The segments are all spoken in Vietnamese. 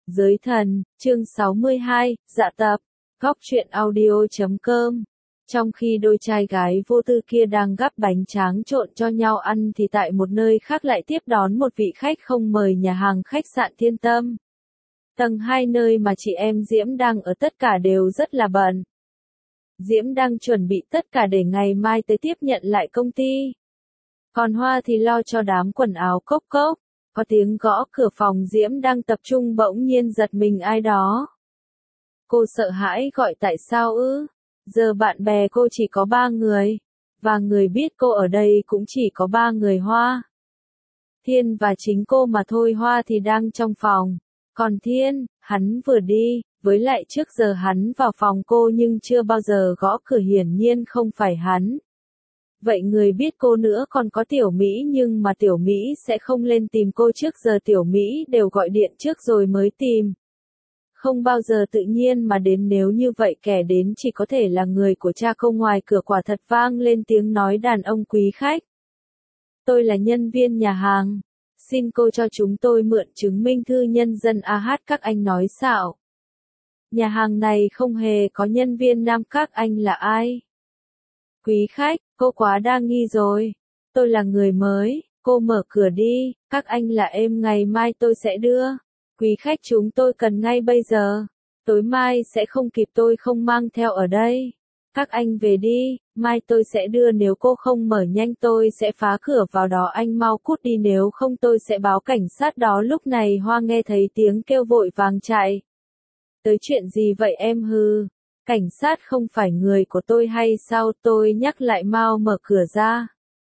Giới thần, chương 62, dạ tập, góc truyện audio.com. Trong khi đôi trai gái vô tư kia đang gắp bánh tráng trộn cho nhau ăn thì tại một nơi khác lại tiếp đón một vị khách không mời nhà hàng khách sạn Thiên Tâm. Tầng 2 nơi mà chị em Diễm đang ở tất cả đều rất là bận. Diễm đang chuẩn bị tất cả để ngày mai tới tiếp nhận lại công ty. Còn Hoa thì lo cho đám quần áo cốc cốc. Có tiếng gõ cửa phòng Diễm đang tập trung bỗng nhiên giật mình ai đó. Cô sợ hãi gọi tại sao ư? Giờ bạn bè cô chỉ có 3 người. Và người biết cô ở đây cũng chỉ có 3 người Hoa. Thiên và chính cô mà thôi. Hoa thì đang trong phòng. Còn Thiên, hắn vừa đi, với lại trước giờ hắn vào phòng cô nhưng chưa bao giờ gõ cửa, hiển nhiên không phải hắn. Vậy người biết cô nữa còn có Tiểu Mỹ, nhưng mà Tiểu Mỹ sẽ không lên tìm cô, trước giờ Tiểu Mỹ đều gọi điện trước rồi mới tìm. Không bao giờ tự nhiên mà đến, nếu như vậy kẻ đến chỉ có thể là người của cha cô. Ngoài cửa quả thật vang lên tiếng nói đàn ông quý khách. Tôi là nhân viên nhà hàng. Xin cô cho chúng tôi mượn chứng minh thư nhân dân. Các anh nói xạo. Nhà hàng này không hề có nhân viên nam. Các anh là ai? Quý khách, cô quá đa nghi rồi. Tôi là người mới, cô mở cửa đi, các anh là em, ngày mai tôi sẽ đưa. Quý khách, chúng tôi cần ngay bây giờ. Tối mai sẽ không kịp, tôi không mang theo ở đây. Các anh về đi, mai tôi sẽ đưa, nếu cô không mở nhanh tôi sẽ phá cửa vào đó, anh mau cút đi nếu không tôi sẽ báo cảnh sát đó. Lúc này Hoa nghe thấy tiếng kêu vội vàng chạy. Tới chuyện gì vậy em? Hừ. Cảnh sát không phải người của tôi hay sao? Tôi nhắc lại mau mở cửa ra.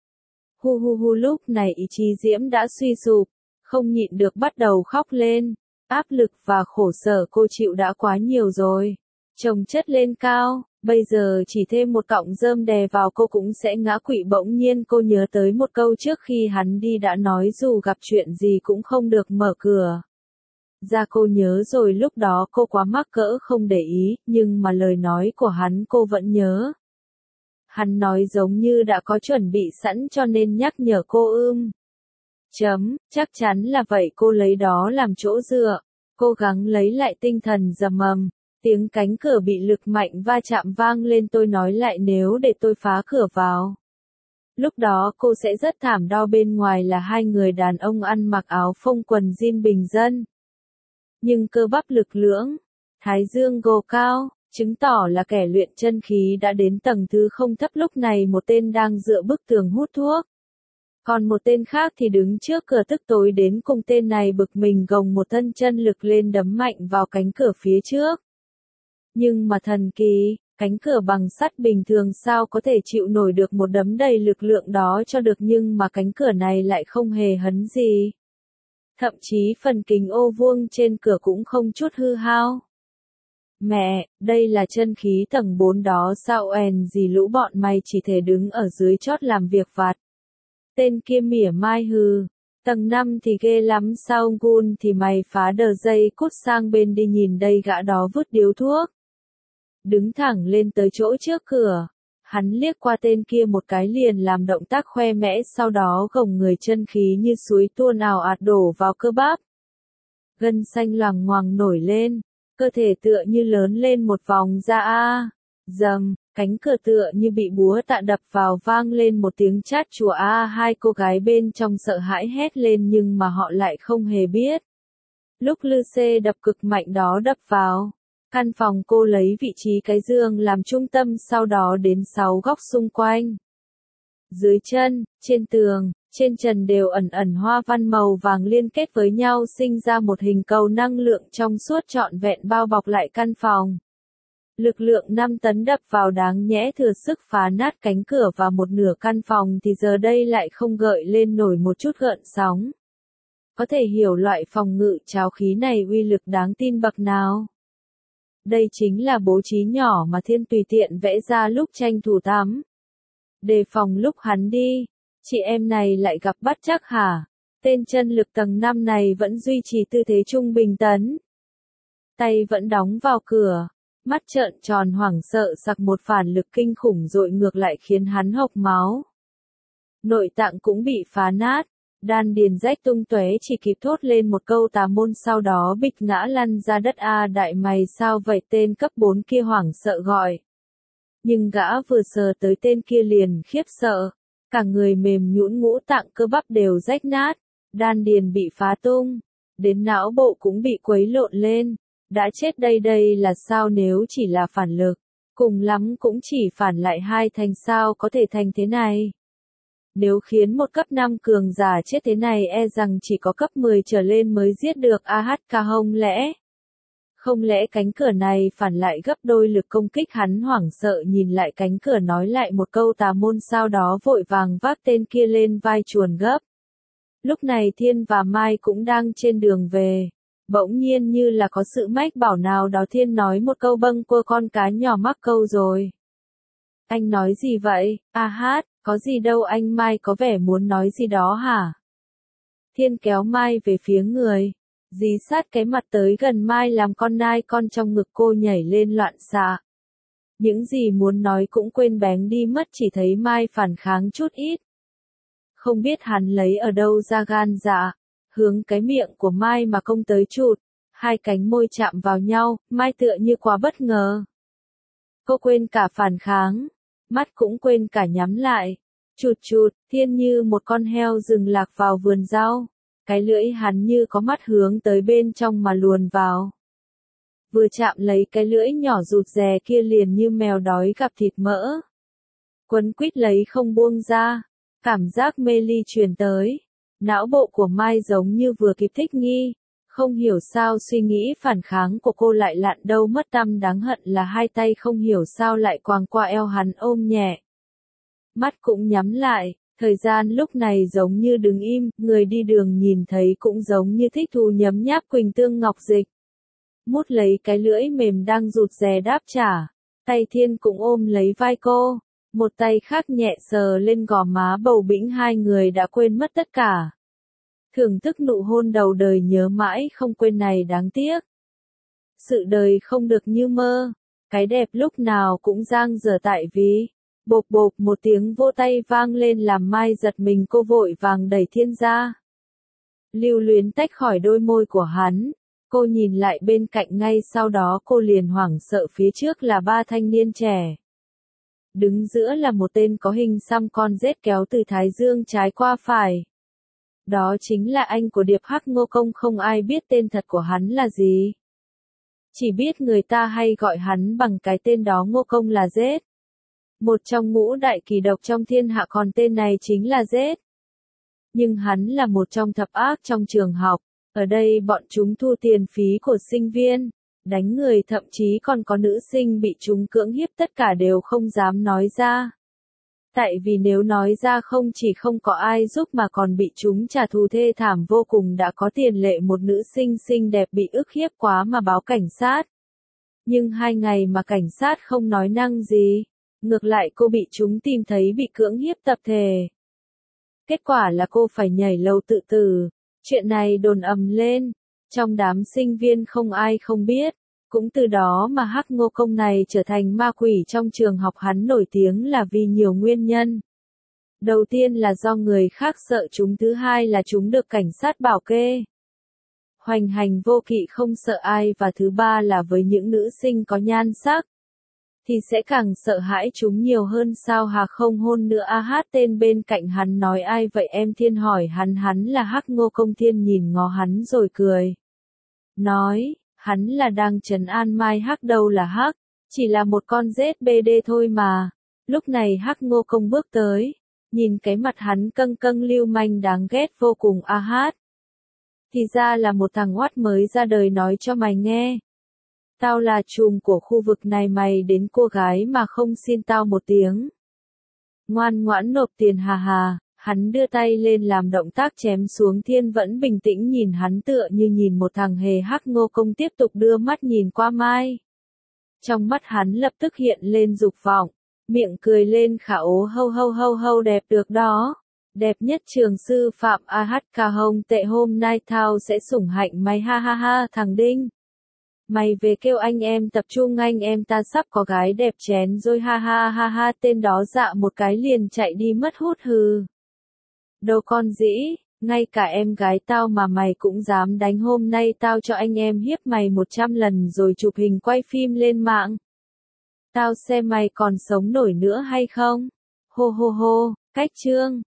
Lúc này ý chí Diễm đã suy sụp, không nhịn được bắt đầu khóc lên. Áp lực và khổ sở cô chịu đã quá nhiều rồi. Chồng chất lên cao, bây giờ chỉ thêm một cọng rơm đè vào cô cũng sẽ ngã quỵ. Bỗng nhiên cô nhớ tới một câu trước khi hắn đi đã nói dù gặp chuyện gì cũng không được mở cửa. Cô nhớ rồi, lúc đó cô quá mắc cỡ không để ý, nhưng mà lời nói của hắn cô vẫn nhớ. Hắn nói giống như đã có chuẩn bị sẵn cho nên nhắc nhở cô. Chắc chắn là vậy. Cô lấy đó làm chỗ dựa, cố gắng lấy lại tinh thần. Rầm, tiếng cánh cửa bị lực mạnh va chạm vang lên. Tôi nói lại, nếu để tôi phá cửa vào, lúc đó cô sẽ rất thảm đau. Bên ngoài là 2 người đàn ông ăn mặc áo phông quần jean bình dân. Nhưng cơ bắp lực lưỡng, thái dương gồ cao, chứng tỏ là kẻ luyện chân khí đã đến tầng thứ không thấp. Lúc này một tên đang dựa bức tường hút thuốc. Còn một tên khác thì đứng trước cửa tức tối đến cùng. Tên này bực mình gồng một thân chân lực lên đấm mạnh vào cánh cửa phía trước. Nhưng mà thần kỳ, cánh cửa bằng sắt bình thường sao có thể chịu nổi được một đấm đầy lực lượng đó cho được, nhưng mà cánh cửa này lại không hề hấn gì. Thậm chí phần kính ô vuông trên cửa cũng không chút hư hao. Mẹ, đây là chân khí tầng 4 đó sao? Gì lũ bọn mày chỉ thể đứng ở dưới chót làm việc vặt. Tên kia mỉa mai. Hừ, tầng 5 thì ghê lắm sao? Gun thì mày phá đờ dây, cút sang bên đi, nhìn đây gã đó vứt điếu thuốc. Đứng thẳng lên tới chỗ trước cửa. Hắn liếc qua tên kia một cái liền làm động tác khoe mẽ, sau đó gồng người, chân khí như suối tuôn ào ạt đổ vào cơ bắp. Gân xanh loằng ngoằng nổi lên, cơ thể tựa như lớn lên một vòng ra. Dầm, cánh cửa tựa như bị búa tạ đập vào, vang lên một tiếng chát chúa. Hai cô gái bên trong sợ hãi hét lên nhưng mà họ lại không hề biết. Lúc lư xê đập cực mạnh đó đập vào căn phòng cô, lấy vị trí cái giường làm trung tâm, sau đó đến 6 góc xung quanh. Dưới chân, trên tường, trên trần đều ẩn ẩn hoa văn màu vàng liên kết với nhau sinh ra một hình cầu năng lượng trong suốt trọn vẹn bao bọc lại căn phòng. Lực lượng 5 tấn đập vào đáng nhẽ thừa sức phá nát cánh cửa, và một nửa căn phòng thì giờ đây lại không gợi lên nổi một chút gợn sóng. Có thể hiểu loại phòng ngự tráo khí này uy lực đáng tin bậc nào. Đây chính là bố trí nhỏ mà Thiên tùy tiện vẽ ra lúc tranh thủ tắm. Đề phòng lúc hắn đi, chị em này lại gặp bắt chắc hả? Tên chân lực tầng 5 này vẫn duy trì tư thế trung bình tấn. Tay vẫn đóng vào cửa, mắt trợn tròn hoảng sợ sặc một phản lực kinh khủng dội ngược lại khiến hắn hộc máu. Nội tạng cũng bị phá nát, Đan điền rách tung tóe chỉ kịp thốt lên một câu tà môn sau đó bịch ngã lăn ra đất. A đại mày sao vậy, tên cấp 4 kia hoảng sợ gọi. Nhưng gã vừa sờ tới tên kia liền khiếp sợ. Cả người mềm nhũn, ngũ tạng cơ bắp đều rách nát. Đan điền bị phá tung. Đến não bộ cũng bị quấy lộn lên. Đã chết đây là sao, nếu chỉ là phản lực. Cùng lắm cũng chỉ phản lại 2 thành, sao có thể thành thế này. Nếu khiến một cấp 5 cường giả chết thế này e rằng chỉ có cấp 10 trở lên mới giết được. Không lẽ cánh cửa này phản lại gấp đôi lực công kích. Hắn hoảng sợ nhìn lại cánh cửa nói lại một câu tà môn, sau đó vội vàng vác tên kia lên vai chuồn gấp. Lúc này Thiên và Mai cũng đang trên đường về. Bỗng nhiên như là có sự mách bảo nào đó, Thiên nói một câu bâng quơ, con cá nhỏ mắc câu rồi. Anh nói gì vậy? Có gì đâu anh. Mai có vẻ muốn nói gì đó hả? Thiên kéo Mai về phía người. Dí sát cái mặt tới gần Mai làm con nai con trong ngực cô nhảy lên loạn xạ. Những gì muốn nói cũng quên bén đi mất, chỉ thấy Mai phản kháng chút ít. Không biết hắn lấy ở đâu ra gan dạ. Hướng cái miệng của Mai mà công tới chụt. 2 cánh môi chạm vào nhau, Mai tựa như quá bất ngờ. Cô quên cả phản kháng. Mắt cũng quên cả nhắm lại. Chụt, Thiên như một con heo rừng lạc vào vườn rau. Cái lưỡi hắn như có mắt hướng tới bên trong mà luồn vào. Vừa chạm lấy cái lưỡi nhỏ rụt rè kia liền như mèo đói gặp thịt mỡ. Quấn quýt lấy không buông ra. Cảm giác mê ly truyền tới. Não bộ của Mai giống như vừa kịp thích nghi. Không hiểu sao suy nghĩ phản kháng của cô lại lặn đâu mất tăm, đáng hận là 2 tay không hiểu sao lại quàng qua eo hắn ôm nhẹ. Mắt cũng nhắm lại, thời gian lúc này giống như đứng im, người đi đường nhìn thấy cũng giống như thích thú nhấm nháp quỳnh tương ngọc dịch. Mút lấy cái lưỡi mềm đang rụt rè đáp trả, tay Thiên cũng ôm lấy vai cô, một tay khác nhẹ sờ lên gò má bầu bĩnh. 2 người đã quên mất tất cả. Thưởng thức nụ hôn đầu đời nhớ mãi không quên này, đáng tiếc. Sự đời không được như mơ, cái đẹp lúc nào cũng dang dở tại vì. Bộp bộp một tiếng vô tay vang lên làm Mai giật mình, cô vội vàng đẩy Thiên ra. Lưu luyến tách khỏi đôi môi của hắn, cô nhìn lại bên cạnh, ngay sau đó cô liền hoảng sợ, phía trước là 3 thanh niên trẻ. Đứng giữa là một tên có hình xăm con rết kéo từ thái dương trái qua phải. Đó chính là anh của Điệp Hắc, Ngô Công. Không ai biết tên thật của hắn là gì. Chỉ biết người ta hay gọi hắn bằng cái tên đó, Ngô Công là Rết. Một trong ngũ đại kỳ độc trong thiên hạ, còn tên này chính là Rết. Nhưng hắn là một trong thập ác trong trường học. Ở đây bọn chúng thu tiền phí của sinh viên, đánh người, thậm chí còn có nữ sinh bị chúng cưỡng hiếp, tất cả đều không dám nói ra. Tại vì nếu nói ra không chỉ không có ai giúp mà còn bị chúng trả thù thê thảm vô cùng. Đã có tiền lệ một nữ sinh xinh đẹp bị ức hiếp quá mà báo cảnh sát. Nhưng 2 ngày mà cảnh sát không nói năng gì. Ngược lại cô bị chúng tìm thấy bị cưỡng hiếp tập thể. Kết quả là cô phải nhảy lầu tự tử. Chuyện này đồn ầm lên. Trong đám sinh viên không ai không biết. Cũng từ đó mà Hắc Ngô Công này trở thành ma quỷ trong trường học. Hắn nổi tiếng là vì nhiều nguyên nhân. Đầu tiên là do người khác sợ chúng, thứ hai là chúng được cảnh sát bảo kê. Hoành hành vô kỵ không sợ ai, và thứ ba là với những nữ sinh có nhan sắc thì sẽ càng sợ hãi chúng nhiều hơn. Sao hà không hôn nữa? Tên bên cạnh hắn nói ai vậy em? Thiên hỏi hắn là Hắc Ngô Công. Thiên nhìn ngó hắn rồi cười. Nói, hắn là đang trấn an Mai. Hắc đâu là Hắc, chỉ là một con rết BD thôi mà. Lúc này Hắc Ngô Công bước tới, nhìn cái mặt hắn căng căng lưu manh đáng ghét vô cùng. Thì ra là một thằng oát mới ra đời, nói cho mày nghe. Tao là trùm của khu vực này, mày đến cô gái mà không xin tao một tiếng. Ngoan ngoãn nộp tiền hà hà. Hắn đưa tay lên làm động tác chém xuống. Thiên vẫn bình tĩnh nhìn hắn tựa như nhìn một thằng hề. Hắc Ngô Công tiếp tục đưa mắt nhìn qua Mai. Trong mắt hắn lập tức hiện lên dục vọng, miệng cười lên khả ố. Hâu đẹp được đó. Đẹp nhất trường sư phạm. Không tệ, hôm nay tao sẽ sủng hạnh mày. Ha thằng Đinh. Mày về kêu anh em tập trung, anh em ta sắp có gái đẹp chén rồi. Ha. Tên đó dạ một cái liền chạy đi mất hút hừ. Đâu con dĩ, Ngay cả em gái tao mà mày cũng dám đánh, hôm nay tao cho anh em hiếp mày 100 lần rồi chụp hình quay phim lên mạng. Tao xem mày còn sống nổi nữa hay không? Hô hô hô, cách chương.